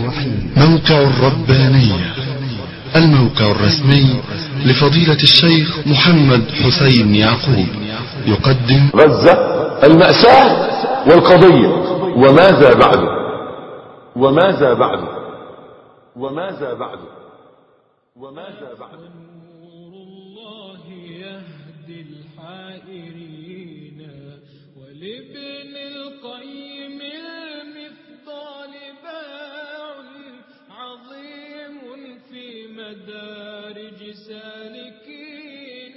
موقع الربانية، الموقع الرسمي لفضيلة الشيخ محمد حسين يعقوب، يقدم غزة المأساة والقضية وماذا بعد وماذا بعد وماذا بعد وماذا بعد. نور الله يهدي الحائرين، ولابن القيم المفضال باع عظيم في مدارج سالكين.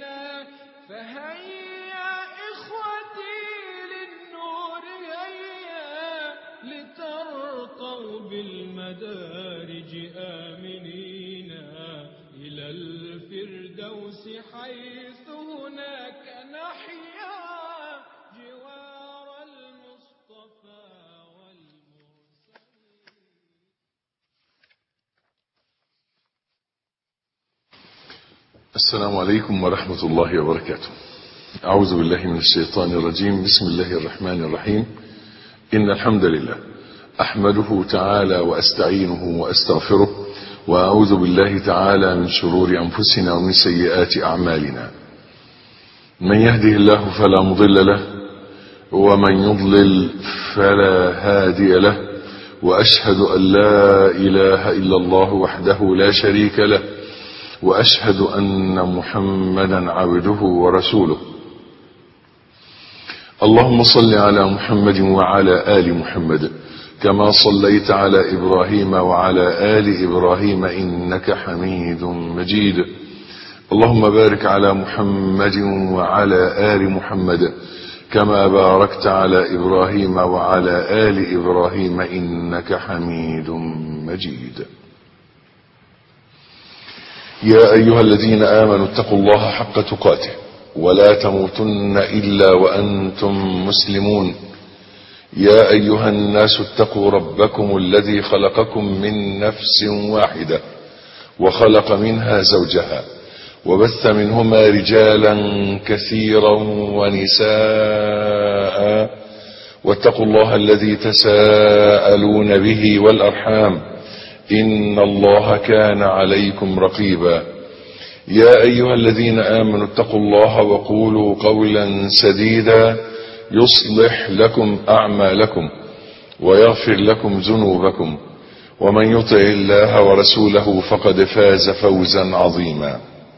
فهيا إخوتي للنور هيا، لترقوا بالمدارج آمنين إلى الفردوس، حيث هناك نحيا جوار المصطفى والمرسلين. السلام عليكم ورحمة الله وبركاته. أعوذ بالله من الشيطان الرجيم. بسم الله الرحمن الرحيم. إن الحمد لله أحمده تعالى وأستعينه وأستغفره، وأعوذ بالله تعالى من شرور أنفسنا ومن سيئات أعمالنا. من يهده الله فلا مضل له، ومن يضلل فلا هادي له، وأشهد أن لا إله إلا الله وحده لا شريك له، وأشهد أن محمدا عبده ورسوله. اللهم صل على محمد وعلى آل محمد كما صليت على إبراهيم وعلى آل إبراهيم إنك حميد مجيد. اللهم بارك على محمد وعلى آل محمد كما باركت على إبراهيم وعلى آل إبراهيم إنك حميد مجيد. يا أيها الذين آمنوا اتقوا الله حق تقاته ولا تموتن إلا وأنتم مسلمون. يا أيها الناس اتقوا ربكم الذي خلقكم من نفس واحدة، وخلق منها زوجها، وبث منهما رجالا كثيرا ونساء، واتقوا الله الذي تساءلون به والأرحام، إن الله كان عليكم رقيبا. يا أيها الذين آمنوا اتقوا الله وقولوا قولا سديدا يصلح لكم أعمالكم ويغفر لكم ذنوبكم، ومن يطع الله ورسوله فقد فاز فوزا عظيما.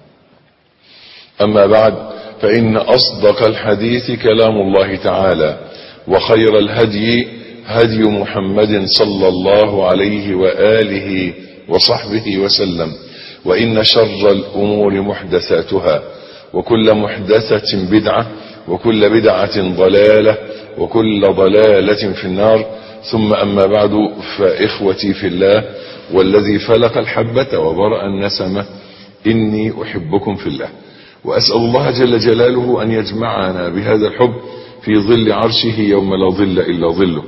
أما بعد، فإن أصدق الحديث كلام الله تعالى، وخير الهدي هدي محمد صلى الله عليه وآله وصحبه وسلم، وإن شر الأمور محدثاتها، وكل محدثة بدعة، وكل بدعة ضلالة، وكل ضلالة في النار. ثم أما بعد، فإخوتي في الله والذي فلق الحبة وبرأ النسمة، إني أحبكم في الله، وأسأل الله جل جلاله أن يجمعنا بهذا الحب في ظل عرشه يوم لا ظل إلا ظله.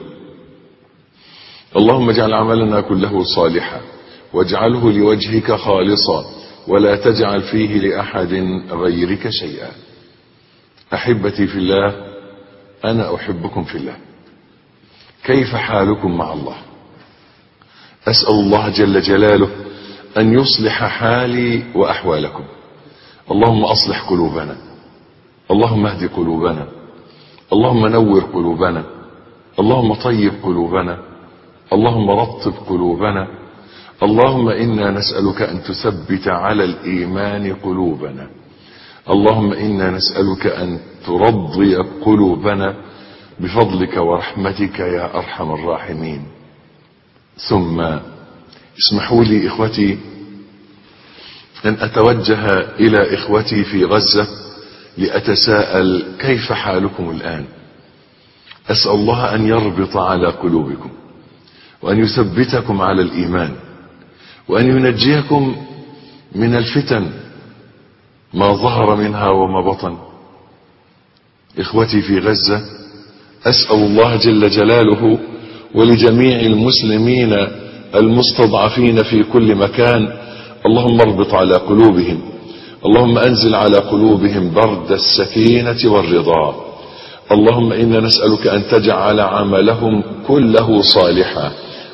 اللهم اجعل عملنا كله صالحا، واجعله لوجهك خالصا، ولا تجعل فيه لأحد غيرك شيئا. أحبتي في الله، أنا أحبكم في الله. كيف حالكم مع الله؟ أسأل الله جل جلاله أن يصلح حالي وأحوالكم. اللهم أصلح قلوبنا، اللهم اهد قلوبنا، اللهم نور قلوبنا، اللهم طيب قلوبنا، اللهم رطب قلوبنا. اللهم إنا نسألك أن تثبت على الإيمان قلوبنا. اللهم إنا نسألك أن ترضي قلوبنا بفضلك ورحمتك يا أرحم الراحمين. ثم اسمحوا لي إخوتي أن أتوجه إلى إخوتي في غزة لأتساءل كيف حالكم الآن. أسأل الله أن يربط على قلوبكم، وأن يثبتكم على الإيمان، وأن ينجيكم من الفتن ما ظهر منها وما بطن. إخوتي في غزة، أسأل الله جل جلاله ولجميع المسلمين المستضعفين في كل مكان، اللهم اربط على قلوبهم، اللهم أنزل على قلوبهم برد السكينة والرضا. اللهم إنا نسألك أن تجعل عملهم كله صالحا،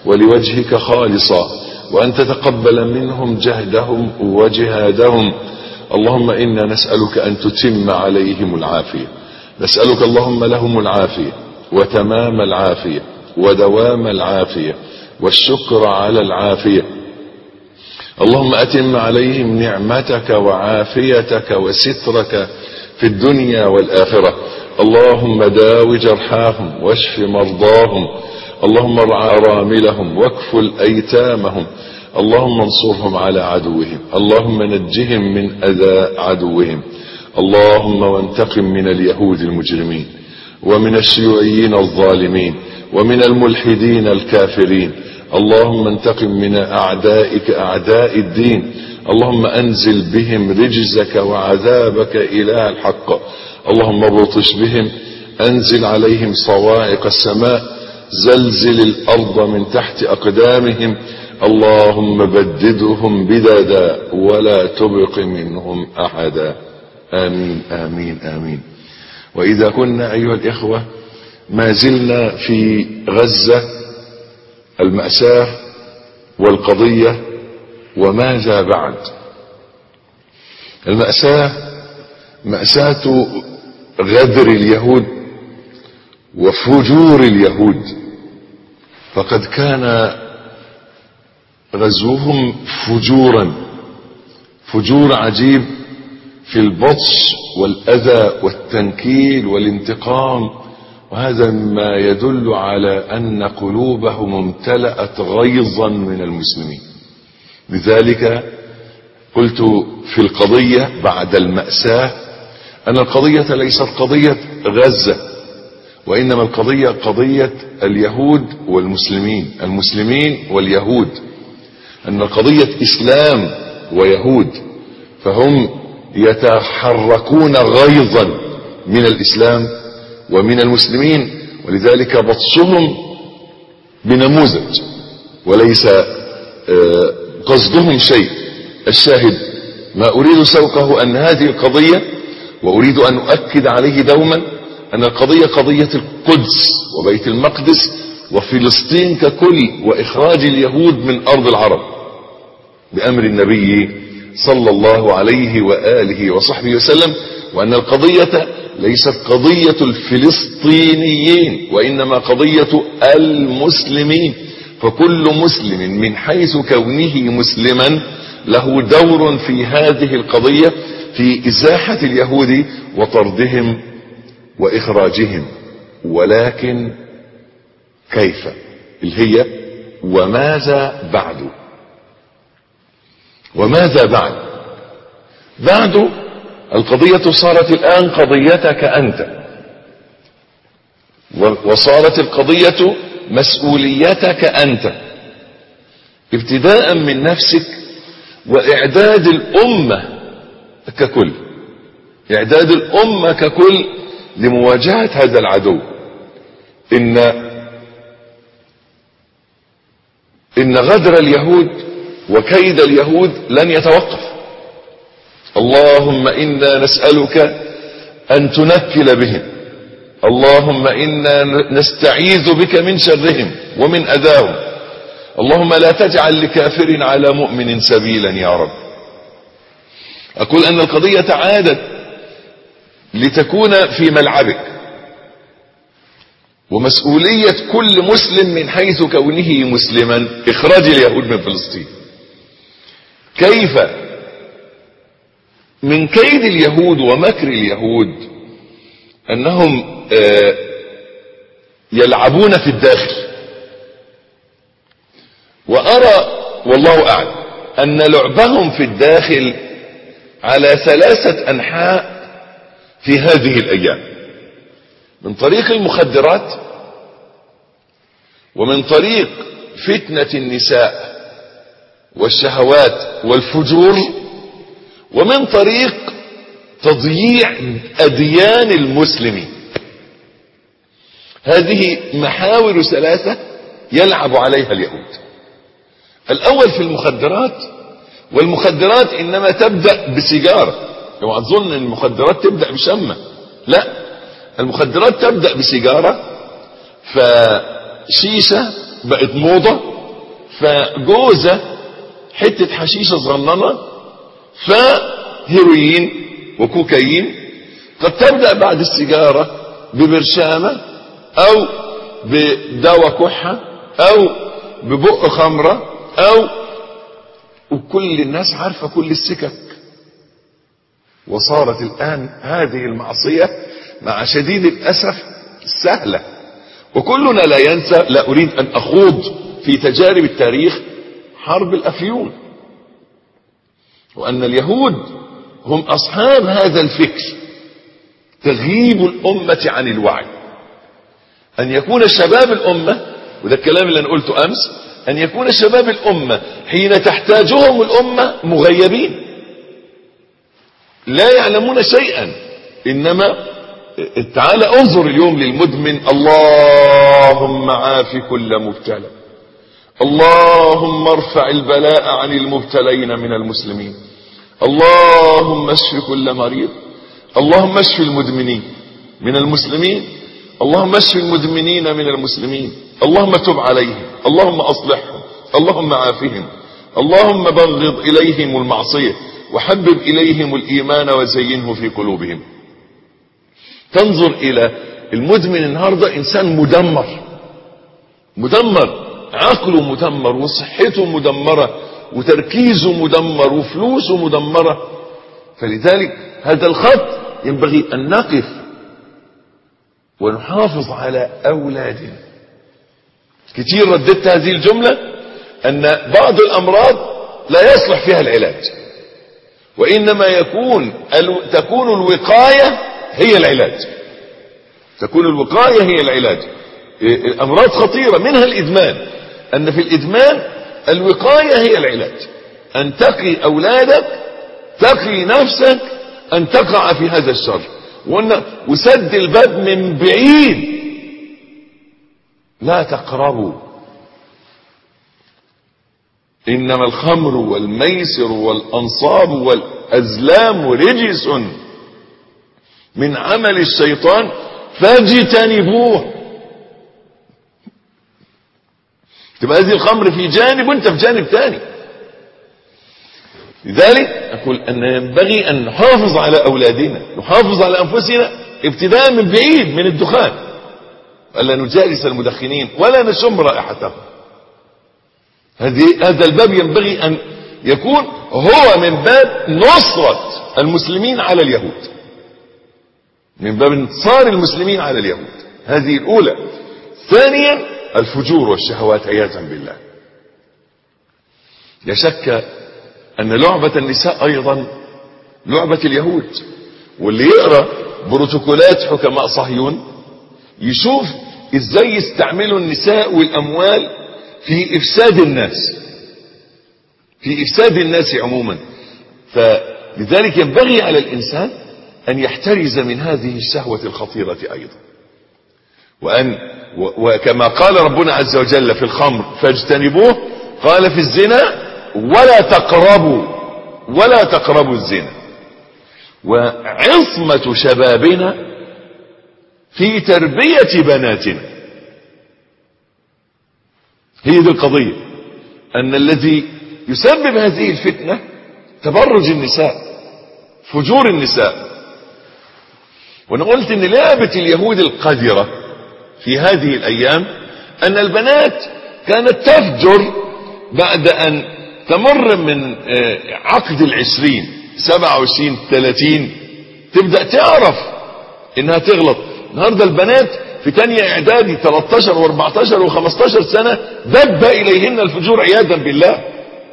ولوجهك خالصا، وأن تتقبل منهم جهدهم وجهادهم. اللهم إنا نسألك أن تتم عليهم العافية، نسألك اللهم لهم العافية وتمام العافية ودوام العافية والشكر على العافية. اللهم أتم عليهم نعمتك وعافيتك وسترك في الدنيا والآخرة. اللهم داو جرحاهم واشف مرضاهم، اللهم ارعى أراملهم واكفل أيتامهم، اللهم انصرهم على عدوهم، اللهم نجهم من أذى عدوهم. اللهم وانتقم من اليهود المجرمين ومن الشيوعيين الظالمين ومن الملحدين الكافرين. اللهم انتقم من أعدائك أعداء الدين. اللهم أنزل بهم رجزك وعذابك إله الحق. اللهم ابطش بهم، أنزل عليهم صواعق السماء، زلزل الأرض من تحت أقدامهم. اللهم بددهم بددا ولا تبق منهم أحدا. آمين آمين آمين. وإذا كنا أيها الإخوة ما زلنا في غزة، المأساة والقضية وماذا بعد. المأساة مأساة غدر اليهود وفجور اليهود، فقد كان غزوهم فجور عجيب في البطش والأذى والتنكيل والانتقام، وهذا ما يدل على أن قلوبهم امتلأت غيظا من المسلمين. لذلك قلت في القضية بعد المأساة أن القضية ليست قضية غزة، وإنما القضية قضية اليهود والمسلمين، المسلمين واليهود، أن القضية إسلام ويهود، فهم يتحركون غيظا من الإسلام ومن المسلمين، ولذلك بطشهم بنموذج وليس قصدهم شيء. الشاهد ما أريد سوقه أن هذه القضية، وأريد أن أؤكد عليه دوما، أن القضية قضية القدس وبيت المقدس وفلسطين ككل، وإخراج اليهود من أرض العرب بأمر النبي صلى الله عليه وآله وصحبه وسلم، وأن القضية ليست قضية الفلسطينيين وإنما قضية المسلمين. فكل مسلم من حيث كونه مسلما له دور في هذه القضية، في إزاحة اليهود وطردهم وإخراجهم. ولكن كيف؟ اللي هي وماذا بعد؟ وماذا بعد؟ بعد القضية صارت الآن قضيتك أنت، وصارت القضية مسؤوليتك أنت، ابتداء من نفسك وإعداد الأمة ككل، إعداد الأمة ككل لمواجهة هذا العدو. إن غدر اليهود وكيد اليهود لن يتوقف. اللهم إنا نسألك أن تنكل بهم، اللهم إنا نستعيذ بك من شرهم ومن أذاهم، اللهم لا تجعل لكافر على مؤمن سبيلا يا رب. أقول أن القضية عادت لتكون في ملعبك، ومسؤولية كل مسلم من حيث كونه مسلما إخراج اليهود من فلسطين. كيف؟ من كيد اليهود ومكر اليهود أنهم يلعبون في الداخل، وأرى والله أعلم أن لعبهم في الداخل على 3 أنحاء في هذه الأيام، من طريق المخدرات، ومن طريق فتنة النساء والشهوات والفجور، ومن طريق تضييع أديان المسلمين. هذه محاور 3 يلعب عليها اليهود. الأول في المخدرات، والمخدرات إنما تبدأ بسيجارة. لو أظن أن المخدرات تبدأ بشمة، لا، المخدرات تبدأ بسيجارة، فشيشة بقت موضة، فجوزة حتة حشيشة صغننة، فهيروين وكوكايين. قد تبدأ بعد السيجارة ببرشامة أو بدواء كحة أو ببق خمرة وكل الناس عارفة كل السكك. وصارت الآن هذه المعصية مع شديد الأسف سهلة. وكلنا لا ينسى، لا أريد أن أخوض في تجارب التاريخ، حرب الأفيون، وأن اليهود هم أصحاب هذا الفكر، تغييب الأمة عن الوعي. أن يكون شباب الأمة، وده الكلام اللي أنا قلته أمس، أن يكون شباب الأمة حين تحتاجهم الأمة مغيبين لا يعلمون شيئا. إنما تعال انظر اليوم للمدمن، اللهم عاف كل مبتلى، اللهم ارفع البلاء عن المبتلين من المسلمين، اللهم اشف كل مريض، اللهم اشف المدمنين من المسلمين، اللهم اشف المدمنين من المسلمين، اللهم تب عليهم، اللهم اصلحهم، اللهم عافهم، اللهم بغض اليهم المعصية وحبب اليهم الايمان وزينه في قلوبهم. تنظر الى المدمن النهاردة انسان مدمر، عقله مدمر وصحته مدمرة وتركيزه مدمر وفلوسه مدمرة. فلذلك هذا الخط ينبغي ان نقف ونحافظ على اولادنا. كتير رددت هذه الجملة، ان بعض الامراض لا يصلح فيها العلاج، وانما تكون الوقاية هي العلاج. تكون الوقاية هي العلاج. الامراض خطيرة منها الادمان، ان في الادمان الوقاية هي العلاج، ان تقي اولادك، تقي نفسك ان تقع في هذا الشر، وسد الباب من بعيد، لا تقربوا. انما الخمر والميسر والانصاب والازلام رجس من عمل الشيطان فاجتنبوه. تبقى هذه الخمر في جانب وانت في جانب ثاني. لذلك اقول ان ينبغي ان نحافظ على اولادنا، نحافظ على انفسنا ابتداء من بعيد من الدخان، الا نجالس المدخنين ولا نشم رائحتهم. هذا الباب ينبغي ان يكون هو من باب نصرة المسلمين على اليهود، من باب انتصار المسلمين على اليهود. هذه الاولى. ثانيا الفجور والشهوات عياذا بالله. لا شك ان لعبة النساء ايضا لعبة اليهود. واللي يقرأ بروتوكولات حكماء صهيون يشوف ازاي يستعملوا النساء والاموال في افساد الناس عموما. فلذلك ينبغي على الانسان ان يحترز من هذه الشهوة الخطيرة ايضا. وكما قال ربنا عز وجل في الخمر فاجتنبوه، قال في الزنا ولا تقربوا الزنا. وعصمة شبابنا في تربية بناتنا، هي دي القضية. ان الذي يسبب هذه الفتنة تبرج النساء، فجور النساء. وانا قلت ان لعبة اليهود القذرة في هذه الايام ان البنات كانت تفجر بعد ان تمر من عقد 20 27 30 تبدأ تعرف انها تغلط. النهاردة البنات في تانية اعدادي 13 و14 و15 سنة دب اليهن الفجور عياذا بالله.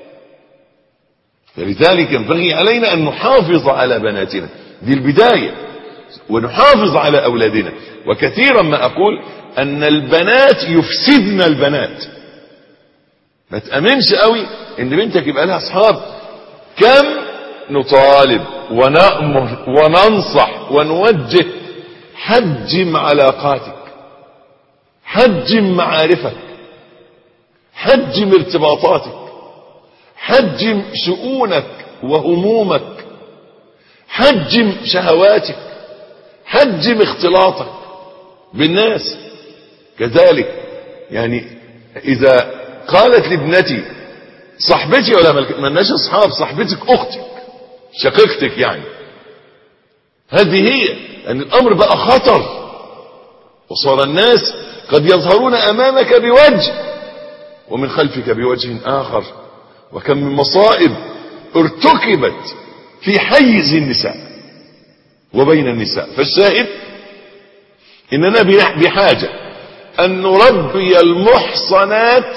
فلذلك ينبغي علينا ان نحافظ على بناتنا، دي البداية، ونحافظ على اولادنا. وكثيرا ما اقول ان البنات يفسدن البنات. ما تأمنش قوي ان بنتك يبقى لها اصحاب. كم نطالب ونأمر وننصح ونوجه، حجم علاقاتك، حجم معارفك، حجم ارتباطاتك، حجم شؤونك وهمومك، حجم شهواتك، حجم اختلاطك بالناس. كذلك يعني اذا قالت لابنتي صاحبتي، ولا ملناش اصحاب، صاحبتك اختك شقيقتك يعني. هذه هي ان الامر بقى خطر، وصار الناس قد يظهرون امامك بوجه ومن خلفك بوجه اخر، وكم من مصائب ارتكبت في حيز النساء وبين النساء. فالشاهد اننا بحاجة ان نربي المحصنات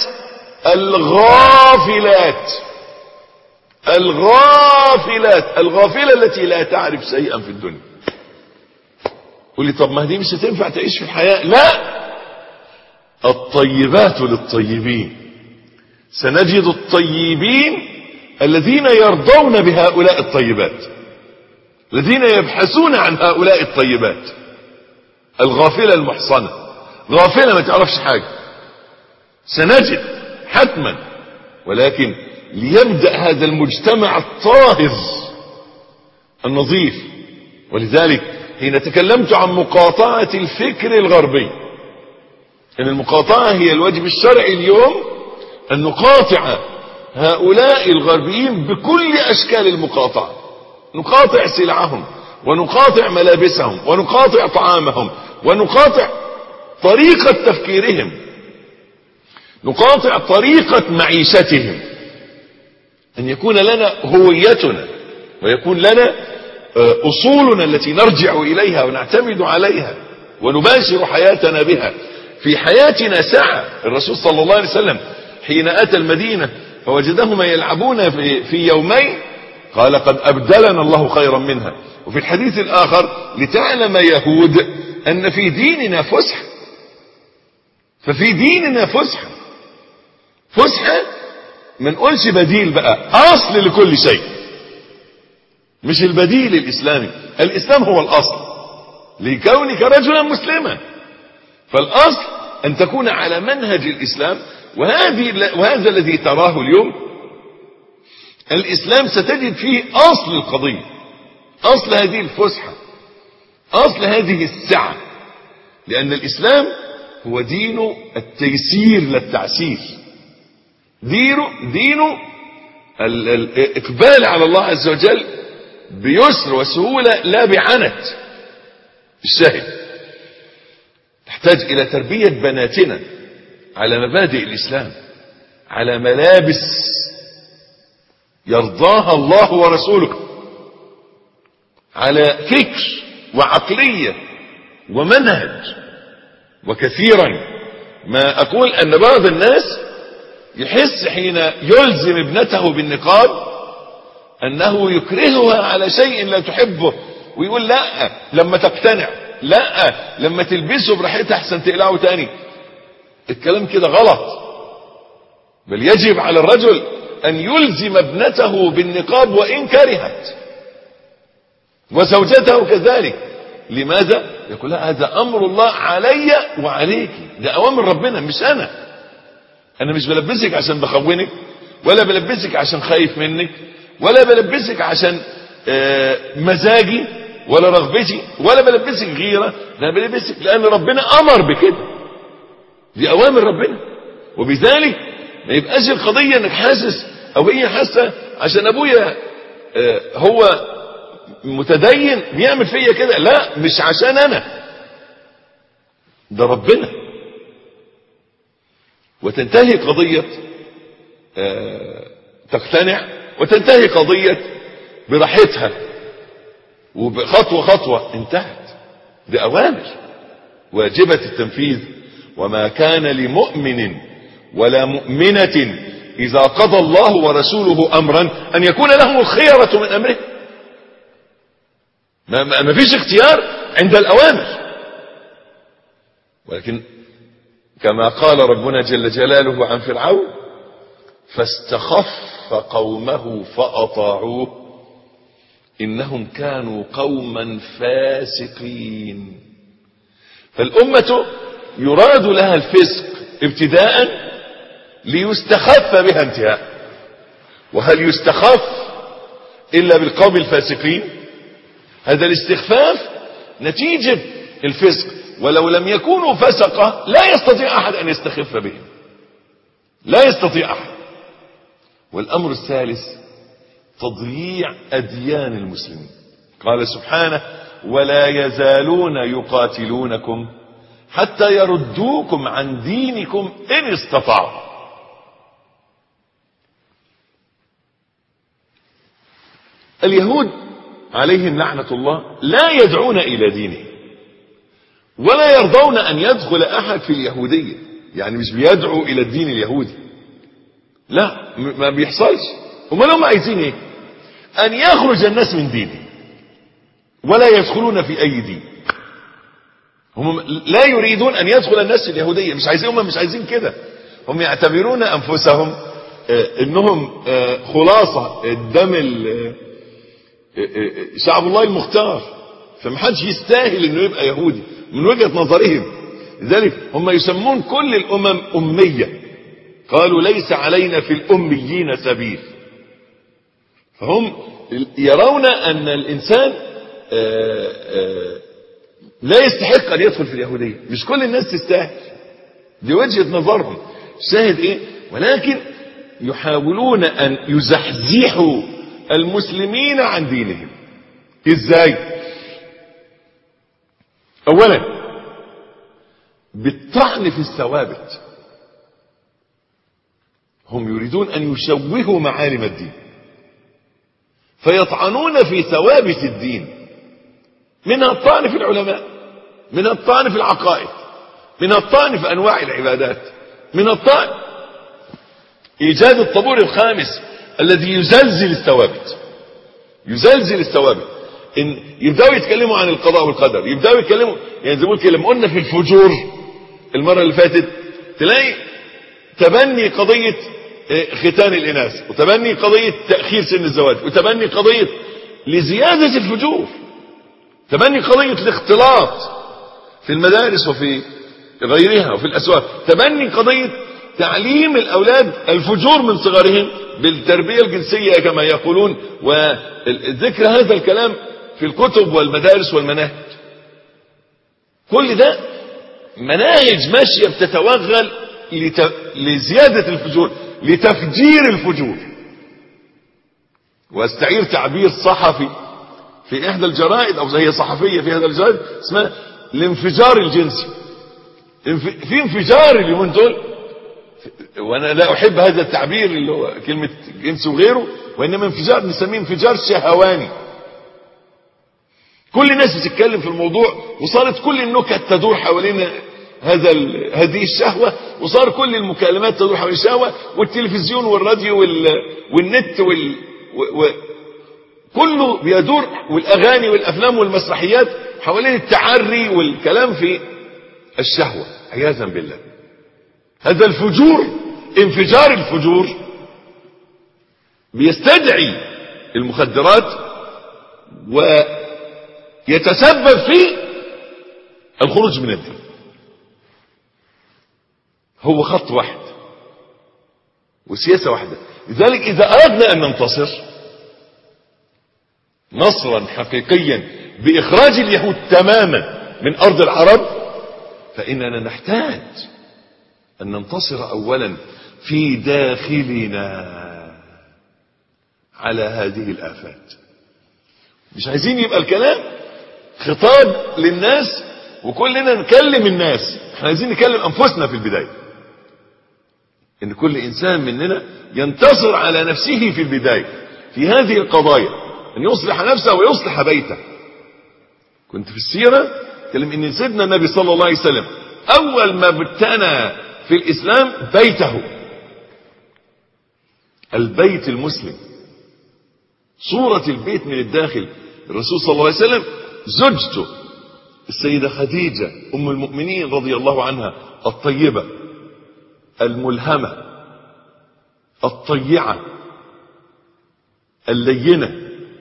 الغافلات الغافلة التي لا تعرف شيئا في الدنيا. قولي طب ما دي مش هتنفع تعيش في الحياة. لا، الطيبات للطيبين. سنجد الطيبين الذين يرضون بهؤلاء الطيبات، الذين يبحثون عن هؤلاء الطيبات. الغافلة المحصنة، غافلة ما تعرفش حاجة، سنجد حتما. ولكن ليبدأ هذا المجتمع الطاهر النظيف. ولذلك حين تكلمت عن مقاطعة الفكر الغربي، ان المقاطعة هي الواجب الشرعي اليوم، ان نقاطع هؤلاء الغربيين بكل اشكال المقاطعة. نقاطع سلعهم، ونقاطع ملابسهم، ونقاطع طعامهم، ونقاطع طريقة تفكيرهم، نقاطع طريقة معيشتهم. ان يكون لنا هويتنا، ويكون لنا اصولنا التي نرجع اليها ونعتمد عليها ونباشر حياتنا بها. في حياتنا سعة. الرسول صلى الله عليه وسلم حين اتى المدينة فوجدهم يلعبون في يومين قال قد ابدلنا الله خيرا منها. وفي الحديث الاخر لتعلم يهود ان في ديننا فسحة. ففي ديننا فسحة، فسحة ما نقولش بديل بقى، اصل لكل شيء، مش البديل الاسلامي. الاسلام هو الاصل لكونك رجلا مسلما، فالاصل ان تكون على منهج الاسلام. وهذا الذي تراه اليوم الاسلام ستجد فيه اصل القضية، اصل هذه الفسحة، اصل هذه السعة. لان الاسلام هو دين التيسير لا التعسير، دين الاقبال على الله عز وجل بيسر وسهولة لا بعنت. الشاهد تحتاج الى تربية بناتنا على مبادئ الاسلام، على ملابس يرضاها الله ورسوله، على فكر وعقلية ومنهج. وكثيرا ما اقول ان بعض الناس يحس حين يلزم ابنته بالنقاب انه يكرهها على شيء لا تحبه، ويقول لا لما تقتنع، لا لما تلبسه براحتها احسن تقلعه تاني. الكلام كده غلط. بل يجب على الرجل ان يلزم ابنته بالنقاب وان كرهت، وزوجته كذلك. لماذا؟ يقول لا هذا امر الله علي وعليك، ده اوامر ربنا مش انا مش بلبسك عشان بخونك، ولا بلبسك عشان خايف منك، ولا بلبسك عشان مزاجي ولا رغبتي، ولا بلبسك غيرة. ده بلبسك لان ربنا امر بكده، دي اوامر ربنا. وبذلك ما يبقاش القضية انك حاسس او هي حاسة عشان ابويا هو متدين بيعمل فيا كده. لا، مش عشان انا، ده ربنا. وتنتهي قضية تقتنع، وتنتهي قضية براحتها وبخطوة خطوة انتهت. دي اوامر واجبة التنفيذ. وما كان لمؤمن ولا مؤمنة اذا قضى الله ورسوله امرا ان يكون لهم الخيرة من امره. ما فيش اختيار عند الاوامر. ولكن كما قال ربنا جل جلاله عن فرعون فاستخف قومه فأطاعوه إنهم كانوا قوما فاسقين. فالأمة يراد لها الفسق ابتداء ليستخف بها انتهاء. وهل يستخف إلا بالقوم الفاسقين؟ هذا الاستخفاف نتيجة الفسق، ولو لم يكونوا فسقة لا يستطيع أحد أن يستخف بهم. لا يستطيع أحد. والأمر الثالث: والأمر الثالث تضييع أديان المسلمين. قال سبحانه: ولا يزالون يقاتلونكم حتى يردوكم عن دينكم إن استطاعوا. اليهود عليهم لعنة الله لا يدعون إلى دينهم، ولا يرضون أن يدخل أحد في اليهودية. يعني مش بيدعوا إلى الدين اليهودي، لا، ما بيحصلش. هم لهم عايزين ايه؟ أن يخرج الناس من دينه ولا يدخلون في أي دين. هم لا يريدون أن يدخل الناس في اليهودية، مش عايزين. هم مش عايزين كده. هم يعتبرون أنفسهم إنهم خلاصة الدم شعب الله المختار، فمحدش يستاهل إنه يبقى يهودي من وجهة نظرهم. لذلك هم يسمون كل الأمم أمية. قالوا: ليس علينا في الأميين سبيل. فهم يرون أن الإنسان لا يستحق أن يدخل في اليهودية. مش كل الناس تستاهل، دي وجهة نظرهم. شاهد إيه؟ ولكن يحاولون أن يزحزحوا المسلمين عن دينهم. إزاي؟ أولا بالطعن في الثوابت. هم يريدون أن يشوهوا معالم الدين، فيطعنون في ثوابت الدين، منها الطعن في العلماء، منها الطعن في العقائد، منها الطعن في أنواع العبادات، منها الطعن إيجاد الطابور الخامس الذي يزلزل الثوابت. يزلزل الثوابت. إن يبدأوا يتكلموا عن القضاء والقدر، يبدأوا يتكلموا، يعني زي ما قلت لما قلنا في الفجور المرة اللي فاتت، تلاقي تبني قضية ختان الإناث، وتبني قضية تأخير سن الزواج، وتبني قضية لزيادة الفجور، تبني قضية الاختلاط في المدارس وفي غيرها وفي الأسواق، تبني قضية تعليم الأولاد الفجور من صغرهم بالتربية الجنسية كما يقولون، وذكر هذا الكلام في الكتب والمدارس والمناهج. كل ده مناهج ماشية بتتوغل لزيادة الفجور، لتفجير الفجور. واستعير تعبير صحفي في إحدى الجرائد، أو هي صحفية في هذا الجرائد، اسمها الانفجار الجنسي. في انفجار اليومين دول، وانا لا احب هذا التعبير اللي هو كلمة جنس وغيره، وانما انفجار نسميه انفجار شهواني. كل الناس بتتكلم في الموضوع، وصارت كل النكت تدور حوالين هذه الشهوة، وصار كل المكالمات تدور حوالين الشهوة، والتلفزيون والراديو والنت كله بيدور، والاغاني والافلام والمسرحيات حوالين التعري والكلام في الشهوة عياذا بالله. هذا الفجور، انفجار الفجور، بيستدعي المخدرات ويتسبب في الخروج من الدين. هو خط واحد وسياسة واحدة. لذلك إذا أردنا أن ننتصر نصرا حقيقيا بإخراج اليهود تماما من أرض العرب، فإننا نحتاج أن ننتصر أولا في داخلنا على هذه الآفات. مش عايزين يبقى الكلام خطاب للناس وكلنا نكلم الناس، احنا عايزين نكلم أنفسنا في البداية، إن كل إنسان مننا ينتصر على نفسه في البداية في هذه القضايا، أن يصلح نفسه ويصلح بيته. كنت في السيرة كلم إن سيدنا النبي صلى الله عليه وسلم أول ما ابتنى في الإسلام بيته، البيت المسلم، صورة البيت من الداخل. الرسول صلى الله عليه وسلم زوجته السيدة خديجة أم المؤمنين رضي الله عنها، الطيبة الملهمة الطيعة اللينة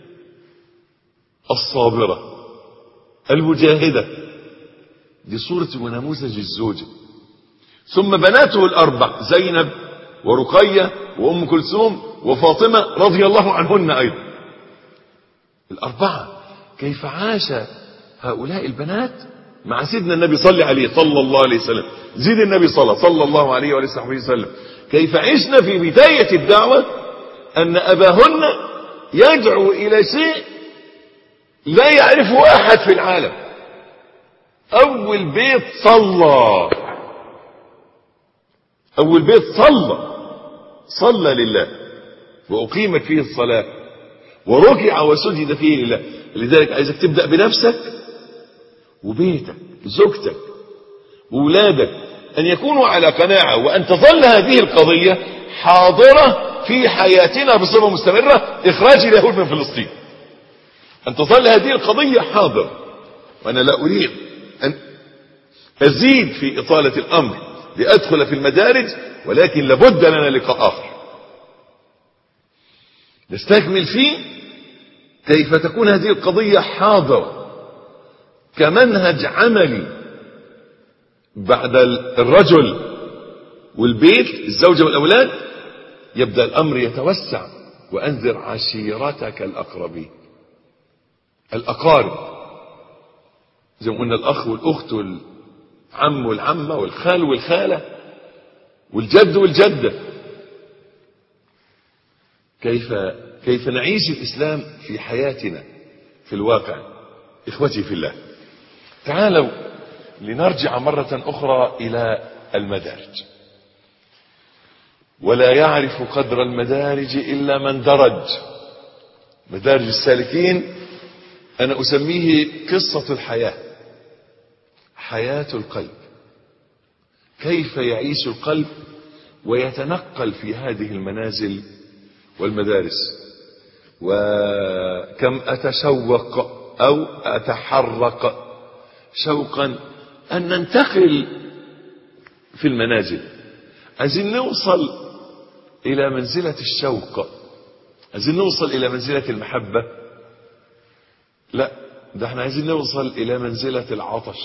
الصابرة المجاهدة، دي صورة ونموذج الزوجة. ثم بناته الأربع زينب ورقية وأم كلثوم وفاطمة رضي الله عنهن أيضا. الأربعة كيف عاش هؤلاء البنات مع سيدنا النبي صلى عليه صلى الله عليه وسلم، زيد النبي صلى الله عليه وسلم، كيف عشنا في بداية الدعوة أن أباهن يدعو إلى شيء لا يعرفه أحد في العالم. أول بيت صلى، أول بيت صلى لله وأقيمت فيه الصلاة وركع وسجد فيه لله. لذلك عايزك تبدأ بنفسك وبيتك، زوجتك وولادك، أن يكونوا على قناعة، وأن تظل هذه القضية حاضرة في حياتنا بصفة مستمرة. إخراج اليهود من فلسطين، أن تظل هذه القضية حاضرة. وأنا لا أريد أن أزيد في إطالة الأمر لأدخل في المدارج، ولكن لابد لنا لقاء آخر نستكمل فيه كيف تكون هذه القضية حاضرة كمنهج عملي بعد الرجل والبيت، الزوجة والأولاد. يبدأ الأمر يتوسع. وأنذر عشيرتك الأقربين، الأقارب، زي ما قلنا الأخ والأخت والعم والعمة والخال والخالة والجد والجدة. كيف نعيش الإسلام في حياتنا في الواقع. إخوتي في الله، تعالوا لنرجع مرة أخرى إلى المدارج. ولا يعرف قدر المدارج إلا من درج. مدارج السالكين أنا أسميه قصة الحياة، حياة القلب، كيف يعيش القلب ويتنقل في هذه المنازل والمدارس. وكم أتشوق أو أتحرق شوقا أن ننتقل في المنازل. عايزين نوصل إلى منزلة الشوق، عايزين نوصل إلى منزلة المحبة. لا، ده احنا عايزين نوصل إلى منزلة العطش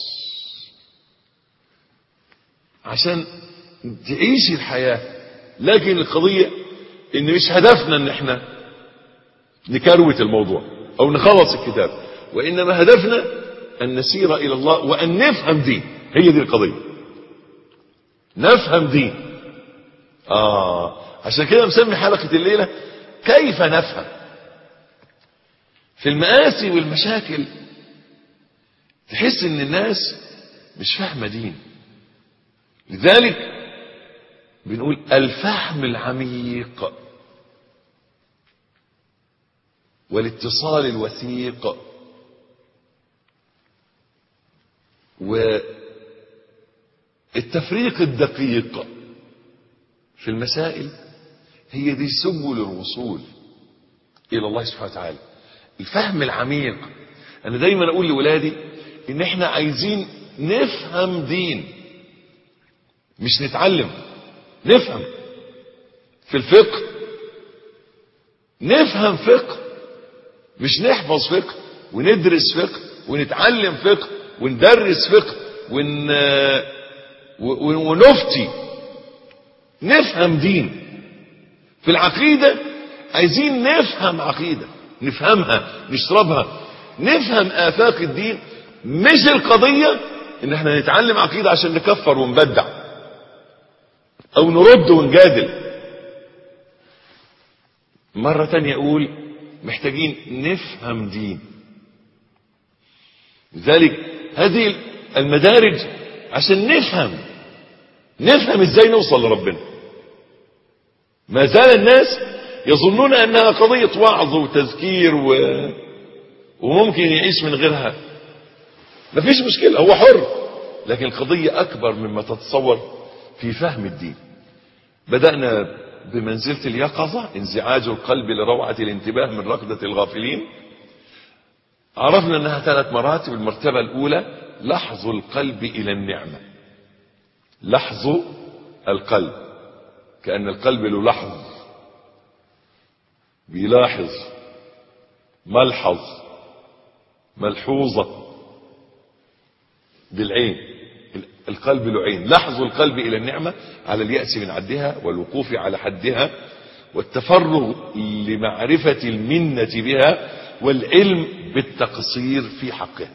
عشان تعيش الحياة. لكن القضية إن مش هدفنا إن احنا نكروت الموضوع أو نخلص الكتاب، وإنما هدفنا أن نسير إلى الله وأن نفهم دين. هي دي القضية، نفهم دين. عشان كده مسمي حلقة الليلة كيف نفهم. في المآسي والمشاكل تحس ان الناس مش فاهمة دين. لذلك بنقول الفهم العميق والاتصال الوثيق والتفريق الدقيق في المسائل هي دي سبل الوصول إلى الله سبحانه وتعالى. الفهم العميق. أنا دايما أقول لولادي إن إحنا عايزين نفهم دين، مش نتعلم. نفهم في الفقه، نفهم فقه، مش نحفظ فقه وندرس فقه ونتعلم فقه وندرس فقه ونفتي. نفهم دين. في العقيدة عايزين نفهم عقيدة، نفهمها، نشربها، نفهم آفاق الدين. مش القضية ان احنا نتعلم عقيدة عشان نكفر ونبدع او نرد ونجادل. مرة تانية اقول محتاجين نفهم دين. لذلك هذه المدارج عشان نفهم ازاي نوصل لربنا. ما زال الناس يظنون انها قضية وعظ وتذكير وممكن يعيش من غيرها. مفيش مشكلة، هو حر، لكن القضية اكبر مما تتصور في فهم الدين. بدأنا بمنزلة اليقظة، انزعاج القلب لروعة الانتباه من ركضة الغافلين. عرفنا انها 3 مراتب. المرتبة الاولى لحظ القلب الى النعمة. لحظ القلب، كأن القلب له لحظ، بيلاحظ، ملحظ، ملحوظة بالعين. القلب له عين. لحظ القلب إلى النعمة على اليأس من عدها والوقوف على حدها والتفرغ لمعرفة المنة بها والعلم بالتقصير في حقها.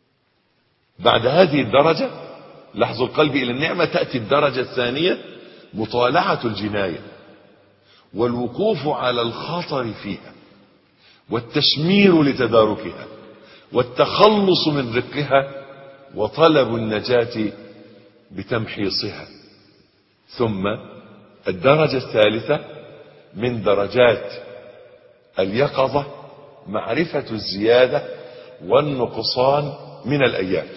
بعد هذه الدرجة لحظ القلب إلى النعمة تأتي الدرجة الثانية مطالعة الجناية والوقوف على الخطر فيها والتشمير لتداركها والتخلص من رقها وطلب النجاة بتمحيصها. ثم الدرجة الثالثة من درجات اليقظة معرفة الزيادة والنقصان من الأيام.